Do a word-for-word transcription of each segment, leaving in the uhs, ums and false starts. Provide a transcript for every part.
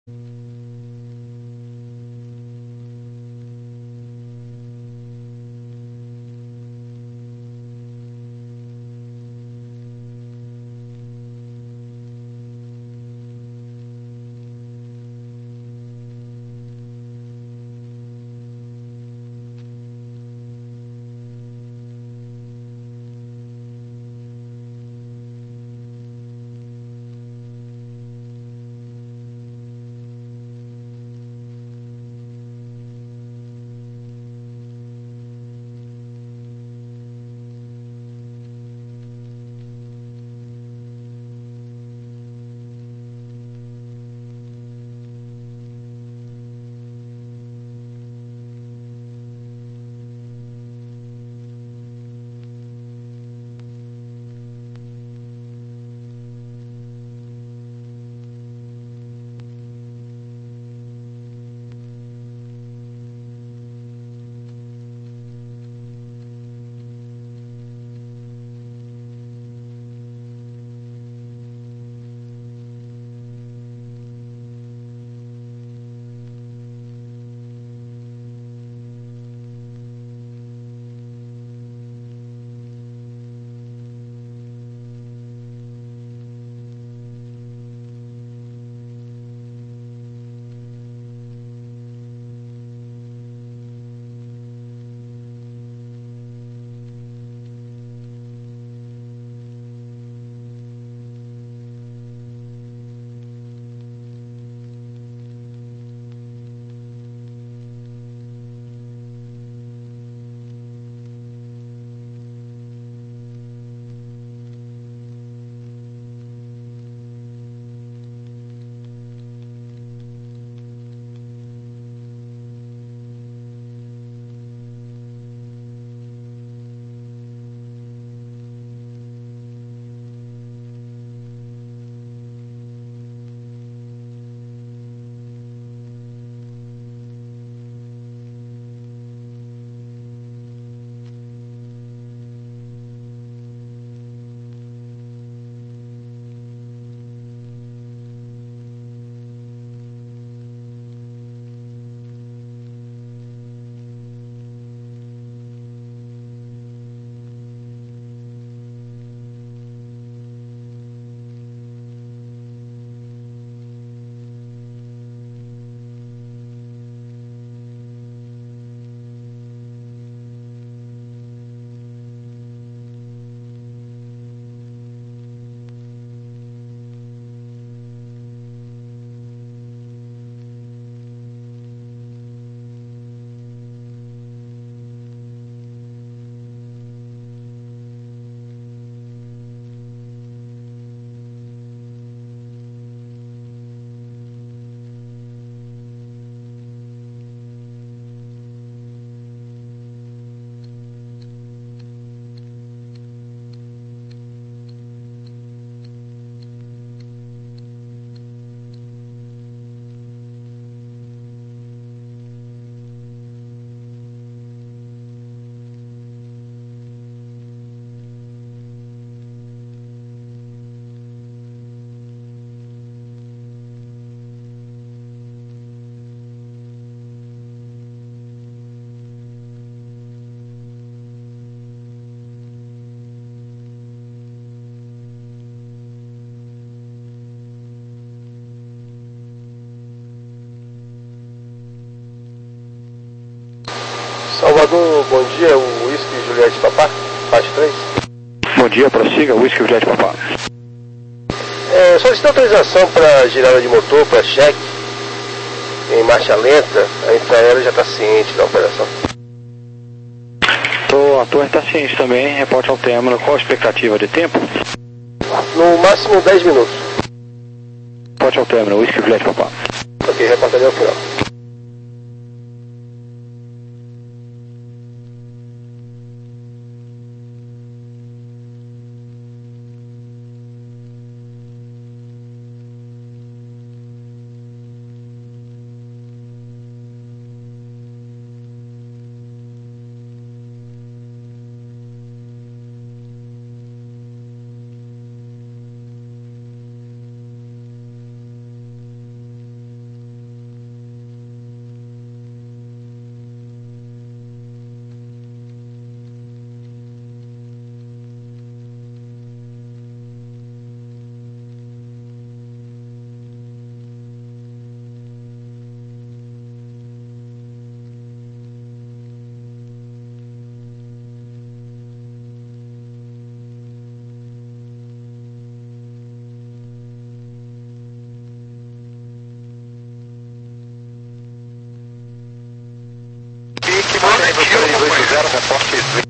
Salvador, bom dia, o Whisky Juliette Papá, parte três. Bom dia, prossiga, Whisky Juliette Papá. É, solicita autorização para girada de motor, para cheque, em marcha lenta, a infraero já está ciente da operação. Tô, a torre está ciente também, reporte ao término, qual a expectativa de tempo? No máximo dez minutos. Reporte ao término, Whisky Juliette Papá. Ok, reportaria ao final. reporte.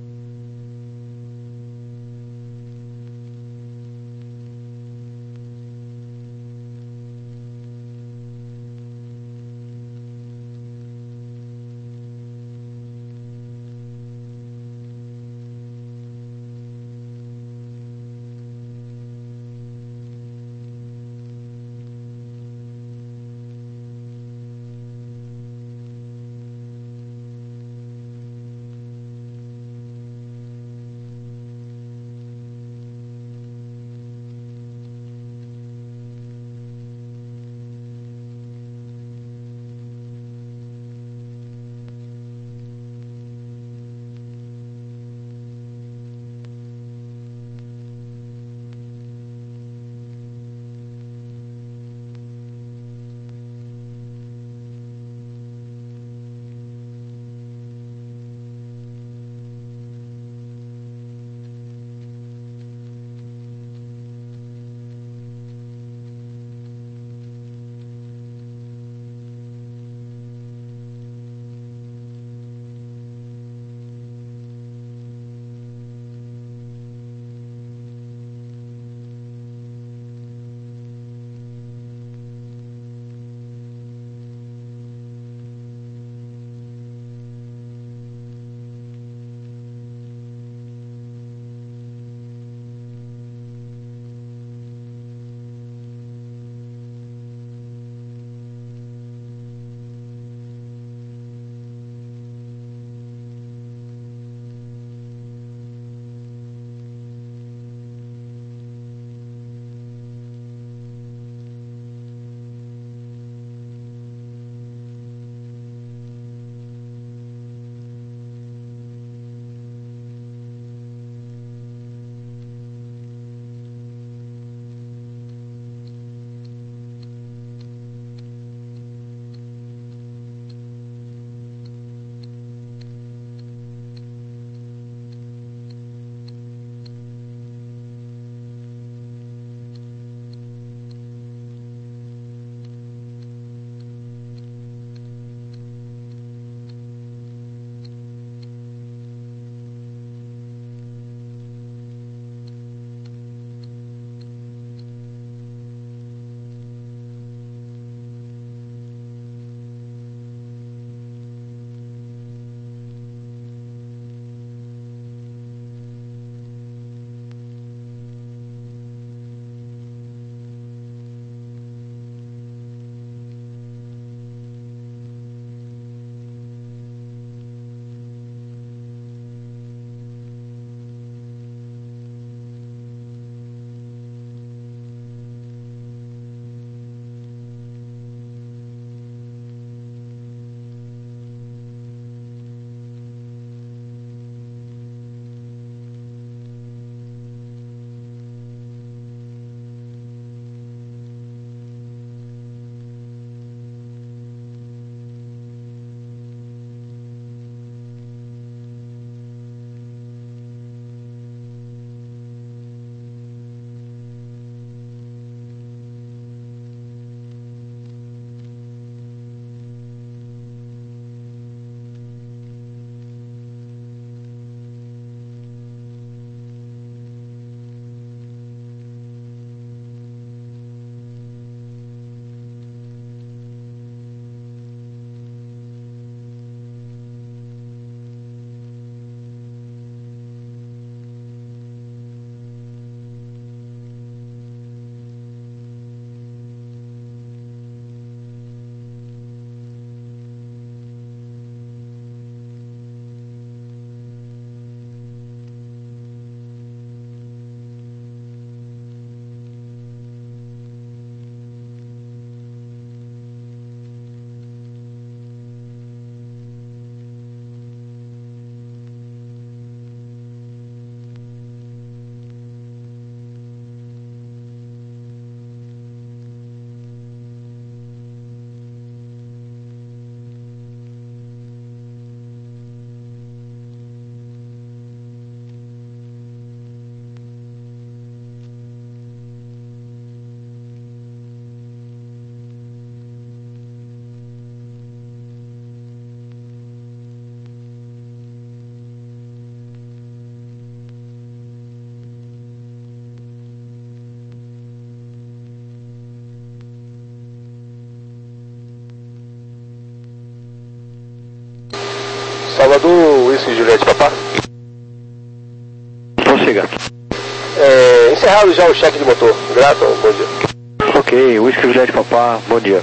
Whisky Juliette Papá. Prossiga. É, encerrado já o cheque de motor. Grato, bom dia. Ok, Whisky Juliette Papá, bom dia.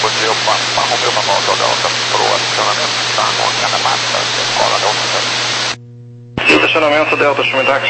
Roger Papa, Romeo Papa Delta Delta pro acionamento, está com a cada mata, decola Delta. Acionamento Delta, Shumitax.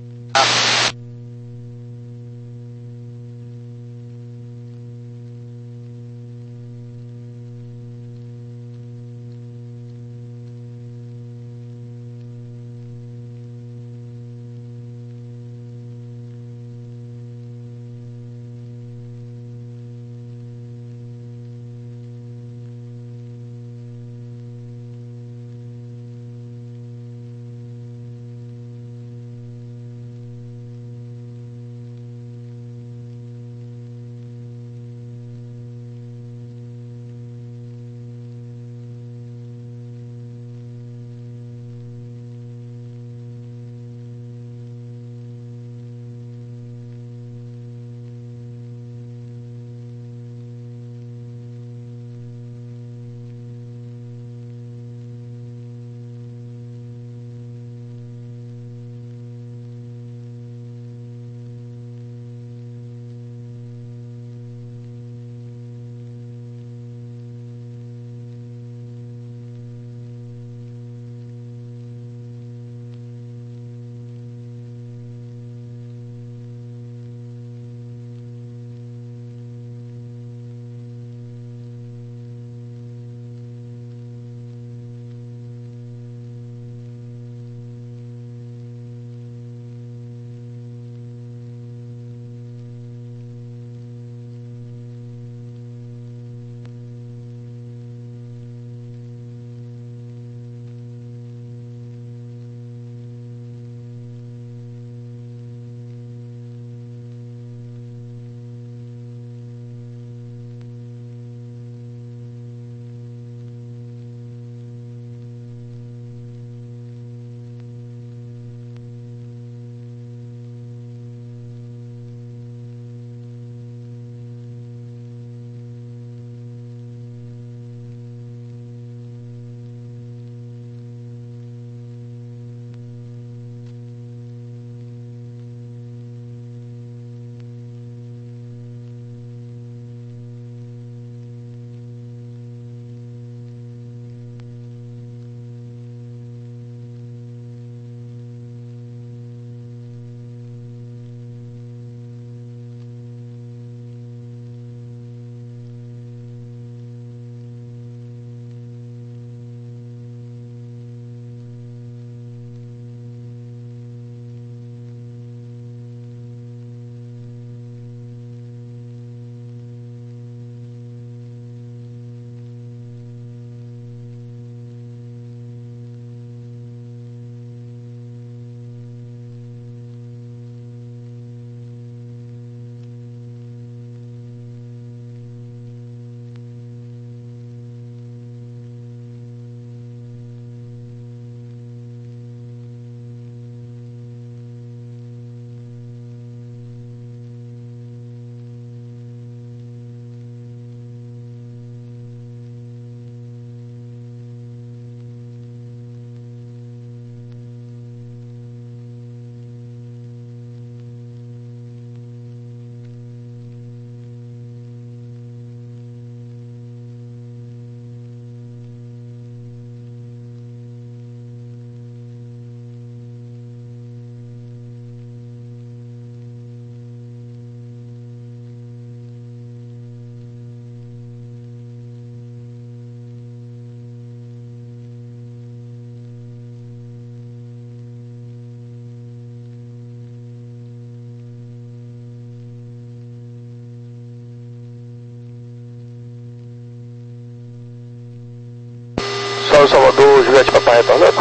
São Salvador, Juliette Papai retornando.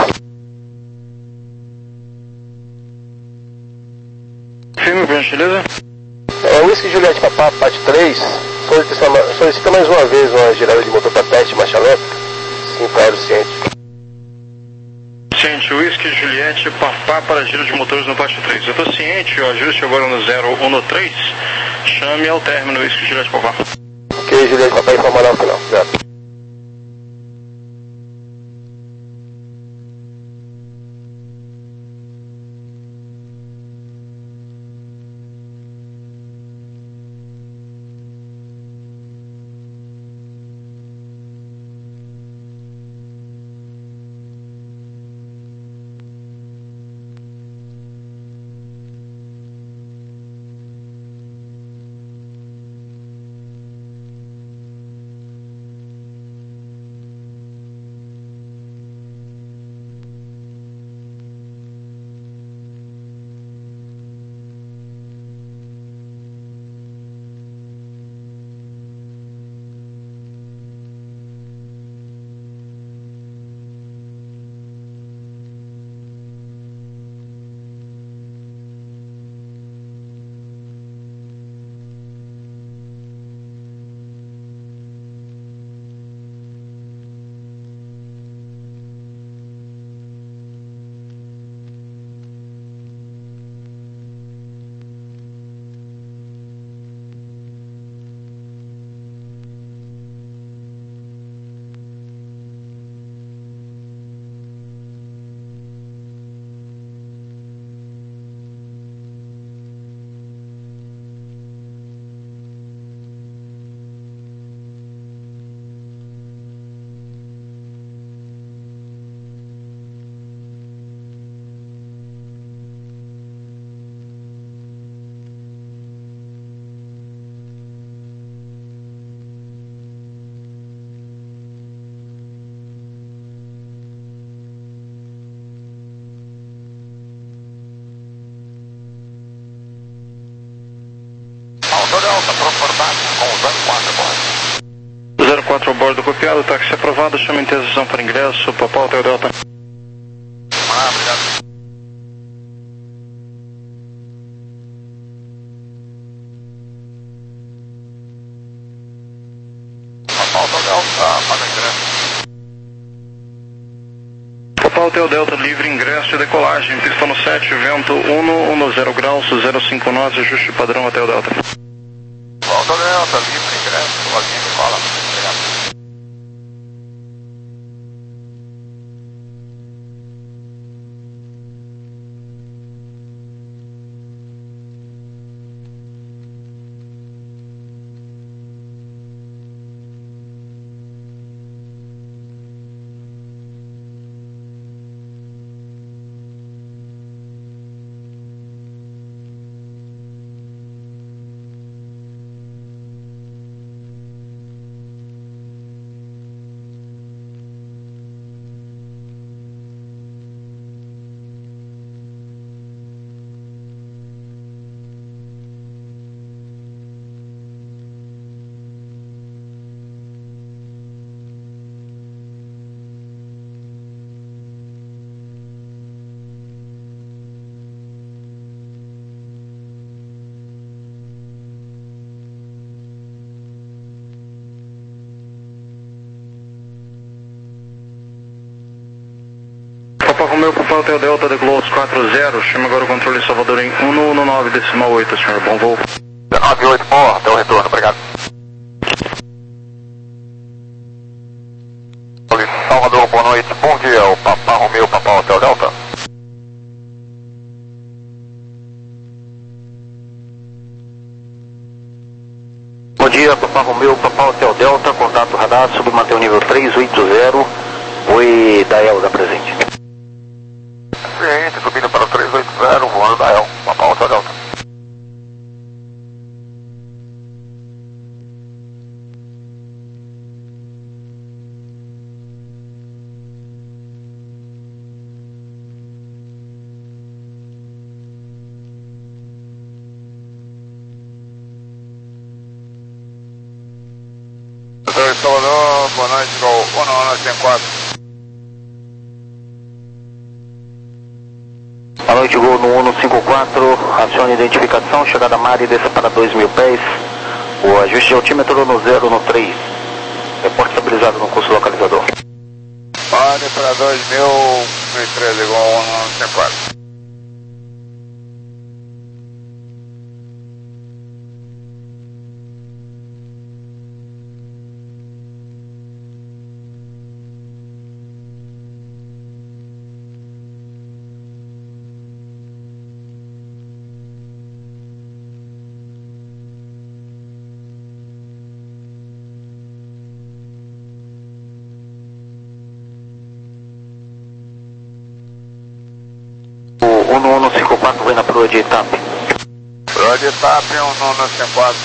Firme, por gentileza. É, Whisky Juliette Papai, parte três. Solicita, solicita mais uma vez uma girada de motor para teste, marcha lenta. Sim, para aerociente. Ciente, Whisky Juliette Papá para giro de motores no parte três. Eu estou ciente, o ajuste agora no zero um no três. Chame ao término Whisky Juliette Papá. Ok, Juliette Papai informará no final. Obrigado. Delta, proportado com o zero quatro a bordo. zero quatro a bordo copiado, táxi aprovado, chama interseção para ingresso, Papa Hotel Delta. Ah, obrigado. Papa Hotel Delta, paga ingresso. Papa Hotel Delta, livre ingresso e decolagem, pista no sete, vento um, zero graus, zero cinco nós, ajuste padrão Hotel Delta. Papa Hotel Delta, livre ingresso, loginha de cola. Obrigado. Papa Romeo, Papa Hotel Delta, Deglose quatro zero, chama agora o controle Salvador em um um nove decimal oito, senhor, bom voo. dezenove oito, bom, até o retorno, obrigado. Salvador, boa noite, bom dia, o Papa Romeo, Papa Hotel Delta. Bom dia, Papa Romeo, Papa Hotel Delta, contato radar, submanter o nível três oito zero, oi da Elda presente. Cliente, subindo para o três oito zero, voando da El, Papa Hotel Delta. Salvador, boa noite, Gol um nove zero quatro. Boa noite, Gol no um cinco quatro, acione identificação, chegada Mari, desça para dois mil pés, o ajuste de altímetro no zero no três, reporte estabilizado no curso localizador. Mari para dois mil e treze, Gol um nove zero quatro. O um um cinco quatro vem na proa de Itape. Proa de Itape, um nove zero quatro.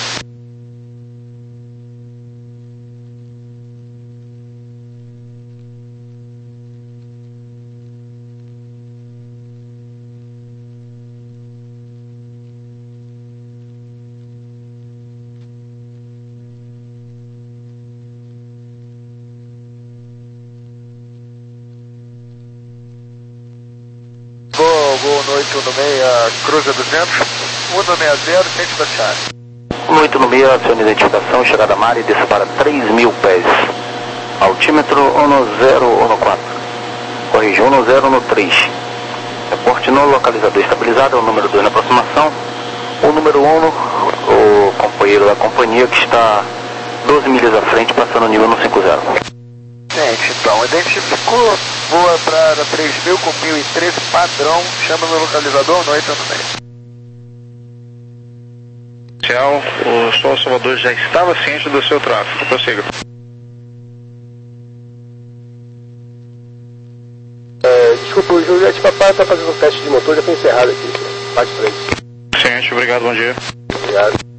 Gol no oito no seis, cruza duzentos, um no sessenta, centro da chave. um oito no seis, acione identificação, chegada Mari, desça para três mil pés. Altímetro um zero um quatro. Corrige um zero no três. Reporte no localizador estabilizado, é o número dois na aproximação. O número um, o companheiro da companhia que está doze milhas à frente, passando o nível no cinco zero. Gente, então, identificou, voa para três mil com mil e treze padrão, chama no localizador, noite no meio. Inicial, o Sol Salvador já estava ciente do seu tráfego, prossiga. É, desculpa, o Juliette Papai está fazendo um teste de motor, já foi encerrado aqui, parte três. Ciente, obrigado, bom dia. Obrigado.